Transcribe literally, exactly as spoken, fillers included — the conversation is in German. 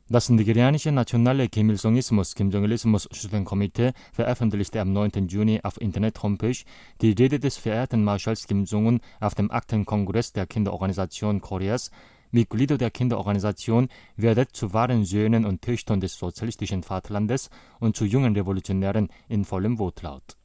Das nigerianische Nationale Kim-Il-Songismus-Kim-Jong-Ilismus-Studienkomitee veröffentlichte am neunten Juni auf Internet-Homepage die Rede des verehrten Marschalls Kim Jong-un auf dem achten Kongress der Kinderorganisation Koreas. Mitglieder der Kinderorganisation werdet zu wahren Söhnen und Töchtern des sozialistischen Vaterlandes und zu jungen Revolutionären in vollem Wortlaut.